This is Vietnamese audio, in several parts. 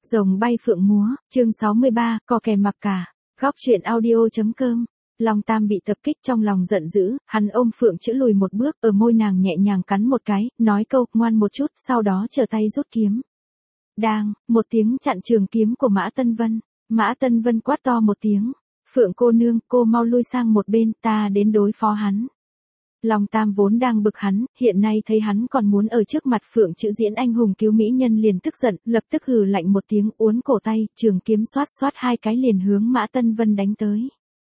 Rồng bay phượng múa, chương 63, cò kè mặc cả. Góc truyện audio.com. Long Tam bị tập kích trong lòng giận dữ, hắn ôm Phượng Chữ lùi một bước, ở môi nàng nhẹ nhàng cắn một cái, nói câu ngoan một chút, sau đó trở tay rút kiếm. Đang, một tiếng chặn trường kiếm của Mã Tân Vân. Mã Tân Vân quát to một tiếng, Phượng cô nương, cô mau lui sang một bên, ta đến đối phó hắn. Long Tam vốn đang bực hắn, hiện nay thấy hắn còn muốn ở trước mặt Phượng Chữ diễn anh hùng cứu mỹ nhân liền tức giận, lập tức hừ lạnh một tiếng, uốn cổ tay, trường kiếm xoát xoát hai cái liền hướng Mã Tân Vân đánh tới.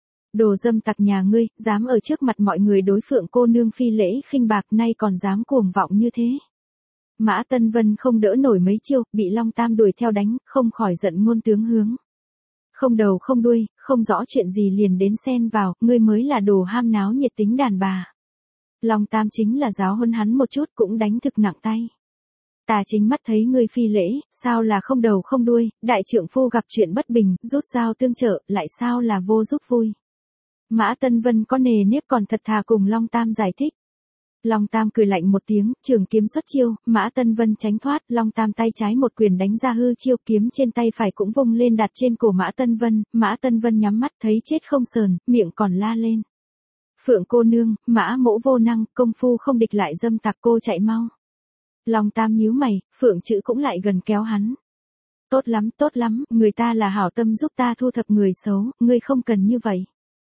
Đồ dâm tặc nhà ngươi, dám ở trước mặt mọi người đối Phượng cô nương phi lễ khinh bạc, nay còn dám cuồng vọng như thế. Mã Tân Vân không đỡ nổi mấy chiêu, bị Long Tam đuổi theo đánh, không khỏi giận ngôn tướng hướng. Không đầu không đuôi, không rõ chuyện gì liền đến xen vào, ngươi mới là đồ ham náo nhiệt tính đàn bà. Long Tam chính là giáo huấn hắn một chút cũng đánh thực nặng tay. Ta chính mắt thấy ngươi phi lễ, sao là không đầu không đuôi, đại trượng phu gặp chuyện bất bình, rút dao tương trợ, lại sao là vô giúp vui. Mã Tân Vân có nề nếp còn thật thà cùng Long Tam giải thích. Long Tam cười lạnh một tiếng, trường kiếm xuất chiêu, Mã Tân Vân tránh thoát, Long Tam tay trái một quyền đánh ra hư chiêu, kiếm trên tay phải cũng vung lên đặt trên cổ Mã Tân Vân nhắm mắt thấy chết không sờn, miệng còn la lên. Phượng cô nương, Mã mỗ vô năng, công phu không địch lại dâm tặc, cô chạy mau. Long Tam nhíu mày, Phượng Chữ cũng lại gần kéo hắn. Tốt lắm, người ta là hảo tâm giúp ta thu thập người xấu, ngươi không cần như vậy.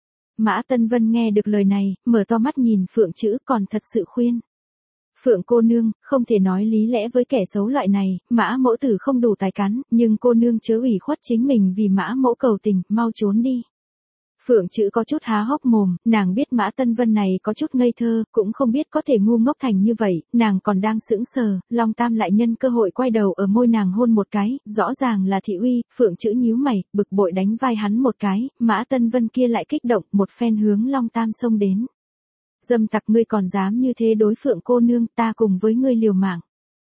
Mã Tân Vân nghe được lời này, mở to mắt nhìn Phượng Chữ còn thật sự khuyên. Phượng cô nương, không thể nói lý lẽ với kẻ xấu loại này, Mã mỗ tử không đủ tài cán, nhưng cô nương chớ ủy khuất chính mình vì Mã mỗ cầu tình, mau trốn đi. Phượng Chữ có chút há hốc mồm, nàng biết Mã Tân Vân này có chút ngây thơ, cũng không biết có thể ngu ngốc thành như vậy, nàng còn đang sững sờ, Long Tam lại nhân cơ hội quay đầu ở môi nàng hôn một cái, rõ ràng là thị uy, Phượng Chữ nhíu mày, bực bội đánh vai hắn một cái, Mã Tân Vân kia lại kích động, một phen hướng Long Tam xông đến. Dâm tặc, ngươi còn dám như thế đối Phượng cô nương, ta cùng với ngươi liều mạng.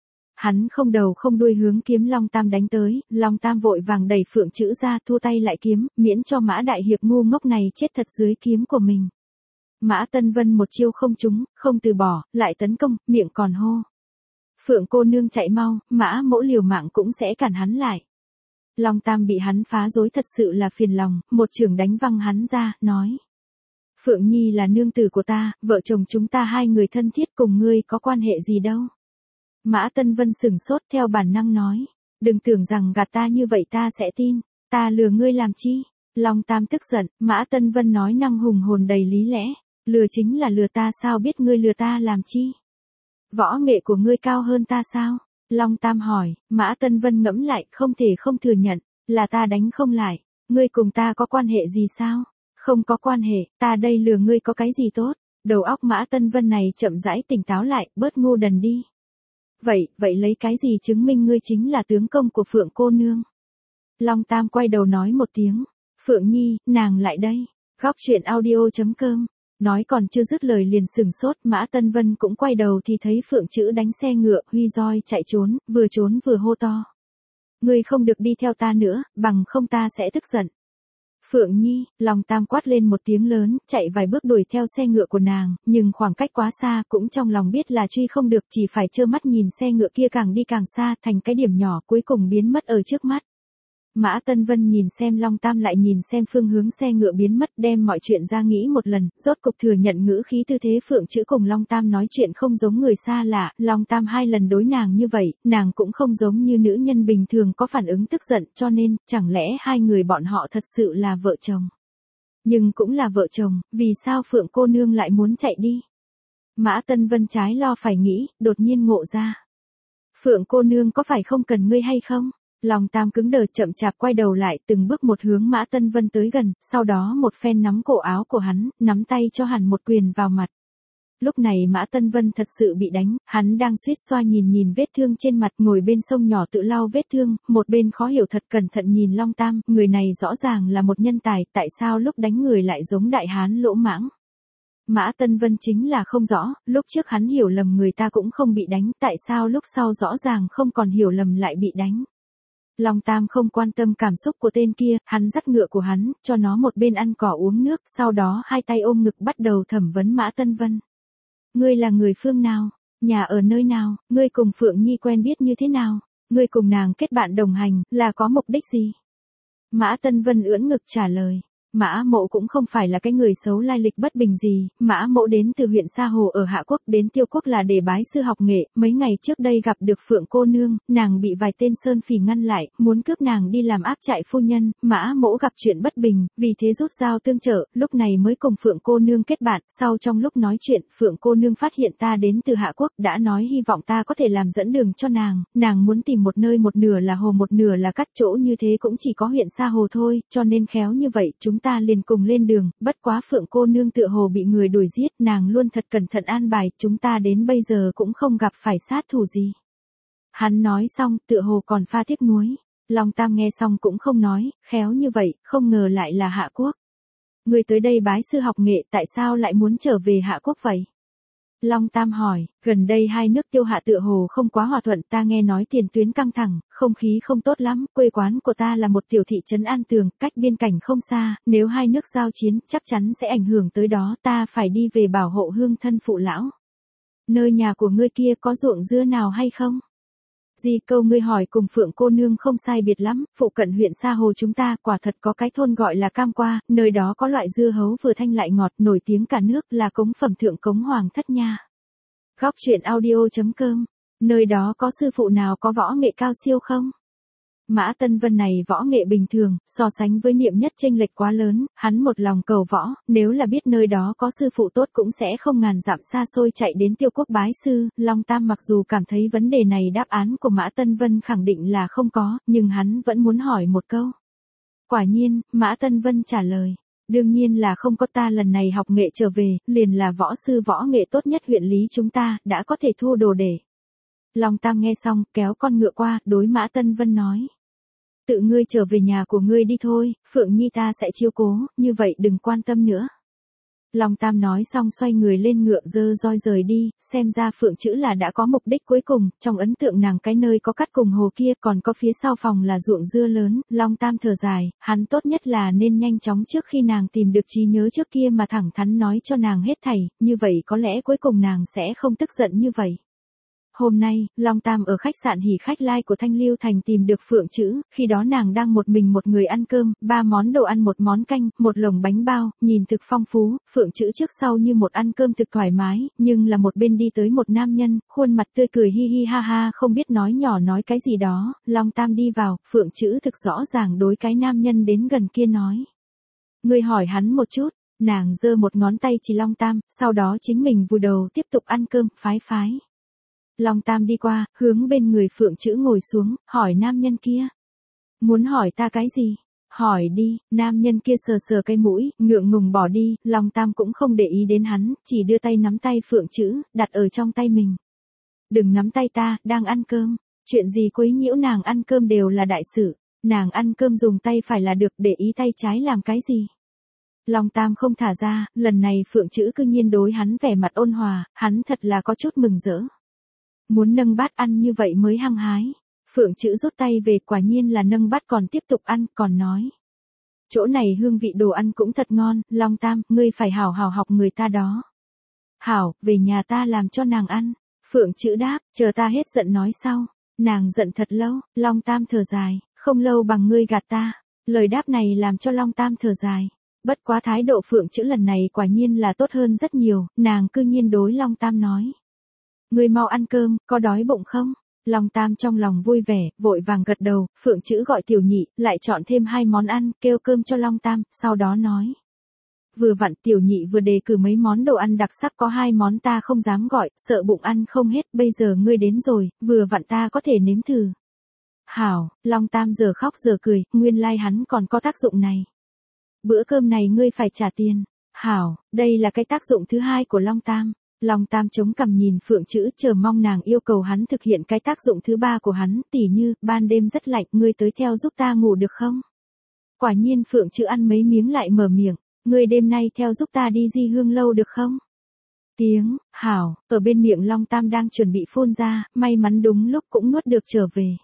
Hắn không đầu không đuôi hướng kiếm Long Tam đánh tới, Long Tam vội vàng đẩy Phượng Chữ ra, thu tay lại kiếm, miễn cho Mã đại hiệp ngu ngốc này chết thật dưới kiếm của mình. Mã Tân Vân một chiêu không trúng, không từ bỏ, lại tấn công, miệng còn hô. Phượng cô nương chạy mau, Mã mỗ liều mạng cũng sẽ cản hắn lại. Long Tam bị hắn phá rối thật sự là phiền lòng, một chưởng đánh văng hắn ra, nói. Phượng Nhi là nương tử của ta, vợ chồng chúng ta hai người thân thiết, cùng ngươi có quan hệ gì đâu. Mã Tân Vân sửng sốt, theo bản năng nói. Đừng tưởng rằng gạt ta như vậy ta sẽ tin, ta lừa ngươi làm chi. Long Tam tức giận, Mã Tân Vân nói năng hùng hồn đầy lý lẽ. Lừa chính là lừa, ta sao biết ngươi lừa ta làm chi? Võ nghệ của ngươi cao hơn ta sao? Long Tam hỏi. Mã Tân Vân ngẫm lại, không thể không thừa nhận, là ta đánh không lại. Ngươi cùng ta có quan hệ gì sao? Không có quan hệ, ta đây lừa ngươi có cái gì tốt? Đầu óc Mã Tân Vân này chậm rãi tỉnh táo lại, bớt ngu đần đi. Vậy lấy cái gì chứng minh ngươi chính là tướng công của Phượng cô nương? Long Tam quay đầu nói một tiếng. Phượng Nhi, nàng lại đây. Góc truyện audio.com. Nói còn chưa dứt lời liền sửng sốt, Mã Tân Vân cũng quay đầu thì thấy Phượng Chữ đánh xe ngựa, huy roi chạy trốn vừa hô to. Ngươi không được đi theo ta nữa, bằng không ta sẽ tức giận. Phượng Nhi, Long Tam quát lên một tiếng lớn, chạy vài bước đuổi theo xe ngựa của nàng, nhưng khoảng cách quá xa, cũng trong lòng biết là truy không được, chỉ phải trơ mắt nhìn xe ngựa kia càng đi càng xa, thành cái điểm nhỏ cuối cùng biến mất ở trước mắt. Mã Tân Vân nhìn xem Long Tam lại nhìn xem phương hướng xe ngựa biến mất, đem mọi chuyện ra nghĩ một lần, rốt cục thừa nhận ngữ khí tư thế Phượng Chữ cùng Long Tam nói chuyện không giống người xa lạ, Long Tam hai lần đối nàng như vậy, nàng cũng không giống như nữ nhân bình thường có phản ứng tức giận, cho nên, chẳng lẽ hai người bọn họ thật sự là vợ chồng? Nhưng cũng là vợ chồng, vì sao Phượng cô nương lại muốn chạy đi? Mã Tân Vân trái lo phải nghĩ, đột nhiên ngộ ra. Phượng cô nương có phải không cần ngươi hay không? Long Tam cứng đờ chậm chạp quay đầu lại, từng bước một hướng Mã Tân Vân tới gần, sau đó một phen nắm cổ áo của hắn, nắm tay cho hắn một quyền vào mặt. Lúc này Mã Tân Vân thật sự bị đánh, hắn đang suýt xoa nhìn vết thương trên mặt, ngồi bên sông nhỏ tự lau vết thương, một bên khó hiểu thật cẩn thận nhìn Long Tam, người này rõ ràng là một nhân tài, tại sao lúc đánh người lại giống đại hán lỗ mãng. Mã Tân Vân chính là không rõ, lúc trước hắn hiểu lầm người ta cũng không bị đánh, tại sao lúc sau rõ ràng không còn hiểu lầm lại bị đánh. Long Tam không quan tâm cảm xúc của tên kia, hắn dắt ngựa của hắn, cho nó một bên ăn cỏ uống nước, sau đó hai tay ôm ngực bắt đầu thẩm vấn Mã Tân Vân. Ngươi là người phương nào? Nhà ở nơi nào? Ngươi cùng Phượng Nhi quen biết như thế nào? Ngươi cùng nàng kết bạn đồng hành, là có mục đích gì? Mã Tân Vân ưỡn ngực trả lời. Mã Mộ cũng không phải là cái người xấu lai lịch bất bình gì, Mã Mộ đến từ huyện Sa Hồ ở Hạ Quốc đến Tiêu Quốc là để bái sư học nghệ, mấy ngày trước đây gặp được Phượng cô nương, nàng bị vài tên sơn phỉ ngăn lại, muốn cướp nàng đi làm áp trại phu nhân, Mã Mộ gặp chuyện bất bình, vì thế rút dao tương trợ, lúc này mới cùng Phượng cô nương kết bạn, sau trong lúc nói chuyện, Phượng cô nương phát hiện ta đến từ Hạ Quốc, đã nói hy vọng ta có thể làm dẫn đường cho nàng muốn tìm một nơi một nửa là hồ một nửa là cắt, chỗ như thế cũng chỉ có huyện Sa Hồ thôi, cho nên khéo như vậy, chúng ta liền cùng lên đường, bất quá Phượng cô nương tựa hồ bị người đuổi giết, nàng luôn thật cẩn thận an bài, chúng ta đến bây giờ cũng không gặp phải sát thủ gì. Hắn nói xong, tựa hồ còn pha tiếc nuối. Long Tam nghe xong cũng không nói, khéo như vậy, không ngờ lại là Hạ Quốc. Người tới đây bái sư học nghệ, tại sao lại muốn trở về Hạ Quốc vậy? Long Tam hỏi, gần đây hai nước Tiêu Hạ tựa hồ không quá hòa thuận, ta nghe nói tiền tuyến căng thẳng, không khí không tốt lắm, quê quán của ta là một tiểu thị trấn An Tường, cách biên cảnh không xa, nếu hai nước giao chiến, chắc chắn sẽ ảnh hưởng tới đó, ta phải đi về bảo hộ hương thân phụ lão. Nơi nhà của ngươi kia có ruộng dưa nào hay không? Di câu ngươi hỏi cùng Phượng cô nương không sai biệt lắm, phụ cận huyện Sa Hồ chúng ta quả thật có cái thôn gọi là Cam Qua, nơi đó có loại dưa hấu vừa thanh lại ngọt nổi tiếng cả nước là cống phẩm thượng cống hoàng thất nha. Góc truyện audio.com, nơi đó có sư phụ nào có võ nghệ cao siêu không? Mã Tân Vân này võ nghệ bình thường, so sánh với Niệm Nhất chênh lệch quá lớn, hắn một lòng cầu võ, nếu là biết nơi đó có sư phụ tốt cũng sẽ không ngàn dặm xa xôi chạy đến Tiêu Quốc bái sư. Long Tam mặc dù cảm thấy vấn đề này đáp án của Mã Tân Vân khẳng định là không có, nhưng hắn vẫn muốn hỏi một câu. Quả nhiên, Mã Tân Vân trả lời. Đương nhiên là không có, ta lần này học nghệ trở về, liền là võ sư võ nghệ tốt nhất huyện lý chúng ta, đã có thể thu đồ để. Long Tam nghe xong, kéo con ngựa qua, đối Mã Tân Vân nói. Tự ngươi trở về nhà của ngươi đi thôi, Phượng Nhi ta sẽ chiếu cố, như vậy đừng quan tâm nữa. Long Tam nói xong xoay người lên ngựa dơ roi rời đi, xem ra Phượng chữ là đã có mục đích cuối cùng, trong ấn tượng nàng cái nơi có cắt cùng hồ kia còn có phía sau phòng là ruộng dưa lớn, Long Tam thở dài, hắn tốt nhất là nên nhanh chóng trước khi nàng tìm được trí nhớ trước kia mà thẳng thắn nói cho nàng hết thảy, như vậy có lẽ cuối cùng nàng sẽ không tức giận như vậy. Hôm nay, Long Tam ở khách sạn Hỉ Khách Lai của Thanh Lưu Thành tìm được Phượng Chữ, khi đó nàng đang một mình một người ăn cơm, 3 món đồ ăn một món canh, một lồng bánh bao, nhìn thực phong phú, Phượng Chữ trước sau như một ăn cơm thực thoải mái, nhưng là một bên đi tới một nam nhân, khuôn mặt tươi cười hi hi ha ha không biết nói nhỏ nói cái gì đó, Long Tam đi vào, Phượng Chữ thực rõ ràng đối cái nam nhân đến gần kia nói. Ngươi hỏi hắn một chút, nàng giơ một ngón tay chỉ Long Tam, sau đó chính mình vùi đầu tiếp tục ăn cơm, phái phái. Long Tam đi qua, hướng bên người Phượng Chữ ngồi xuống, hỏi nam nhân kia. Muốn hỏi ta cái gì? Hỏi đi, nam nhân kia sờ sờ cái mũi, ngượng ngùng bỏ đi, Long Tam cũng không để ý đến hắn, chỉ đưa tay nắm tay Phượng Chữ, đặt ở trong tay mình. Đừng nắm tay ta, đang ăn cơm, chuyện gì quấy nhiễu nàng ăn cơm đều là đại sự, nàng ăn cơm dùng tay phải là được, để ý tay trái làm cái gì? Long Tam không thả ra, lần này Phượng Chữ cư nhiên đối hắn vẻ mặt ôn hòa, hắn thật là có chút mừng rỡ. Muốn nâng bát ăn như vậy mới hăng hái. Phượng Chữ rút tay về, quả nhiên là nâng bát còn tiếp tục ăn, còn nói. Chỗ này hương vị đồ ăn cũng thật ngon, Long Tam, ngươi phải hảo hảo học người ta đó. Hảo, về nhà ta làm cho nàng ăn. Phượng Chữ đáp, chờ ta hết giận nói sau. Nàng giận thật lâu, Long Tam thở dài, không lâu bằng ngươi gạt ta. Lời đáp này làm cho Long Tam thở dài. Bất quá thái độ Phượng Chữ lần này quả nhiên là tốt hơn rất nhiều, nàng cư nhiên đối Long Tam nói. Ngươi mau ăn cơm, có đói bụng không? Long Tam trong lòng vui vẻ, vội vàng gật đầu, Phượng Chữ gọi Tiểu Nhị, lại chọn thêm 2 món ăn, kêu cơm cho Long Tam, sau đó nói. Vừa vặn Tiểu Nhị vừa đề cử mấy món đồ ăn đặc sắc, có 2 món ta không dám gọi, sợ bụng ăn không hết, bây giờ ngươi đến rồi, vừa vặn ta có thể nếm thử. Hảo, Long Tam giờ khóc giờ cười, nguyên lai hắn còn có tác dụng này. Bữa cơm này ngươi phải trả tiền. Hảo, đây là cái tác dụng thứ 2 của Long Tam. Long Tam chống cằm nhìn Phượng Chữ, chờ mong nàng yêu cầu hắn thực hiện cái tác dụng thứ 3 của hắn, tỉ như, ban đêm rất lạnh, ngươi tới theo giúp ta ngủ được không? Quả nhiên Phượng Chữ ăn mấy miếng lại mở miệng, ngươi đêm nay theo giúp ta đi Di Hương lâu được không? Tiếng, hảo, ở bên miệng Long Tam đang chuẩn bị phun ra, may mắn đúng lúc cũng nuốt được trở về.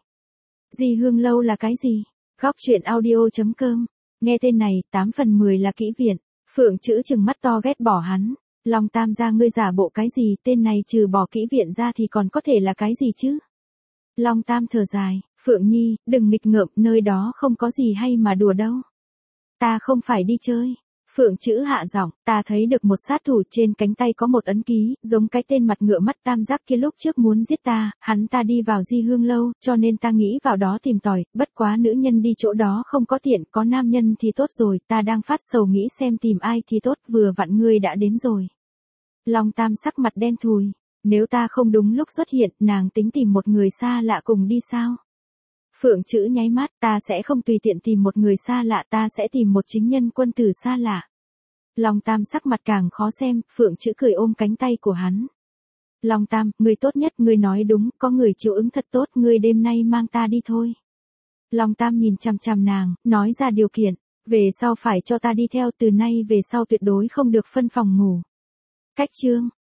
Di Hương lâu là cái gì? Góc truyện audio.com, nghe tên này, 8 phần 10 là kỹ viện. Phượng Chữ trừng mắt to ghét bỏ hắn. Long Tam ra ngươi giả bộ cái gì, tên này trừ bỏ kỹ viện ra thì còn có thể là cái gì chứ? Long Tam thở dài, Phượng Nhi, đừng nghịch ngợm, nơi đó không có gì hay mà đùa đâu. Ta không phải đi chơi. Phượng Chữ hạ giọng, ta thấy được một sát thủ trên cánh tay có một ấn ký, giống cái tên mặt ngựa mắt tam giác kia lúc trước muốn giết ta, hắn ta đi vào Di Hương lâu, cho nên ta nghĩ vào đó tìm tòi, bất quá nữ nhân đi chỗ đó không có tiện, có nam nhân thì tốt rồi, ta đang phát sầu nghĩ xem tìm ai thì tốt, vừa vặn ngươi đã đến rồi. Long Tam sắc mặt đen thùi, nếu ta không đúng lúc xuất hiện, nàng tính tìm một người xa lạ cùng đi sao? Phượng Chữ nháy mắt, ta sẽ không tùy tiện tìm một người xa lạ, ta sẽ tìm một chính nhân quân tử xa lạ. Long Tam sắc mặt càng khó xem, Phượng Chữ cười ôm cánh tay của hắn. Long Tam, ngươi tốt nhất, ngươi nói đúng, có người chiều ứng thật tốt, ngươi đêm nay mang ta đi thôi. Long Tam nhìn chằm chằm nàng, nói ra điều kiện, về sau phải cho ta đi theo, từ nay về sau tuyệt đối không được phân phòng ngủ. Cách chương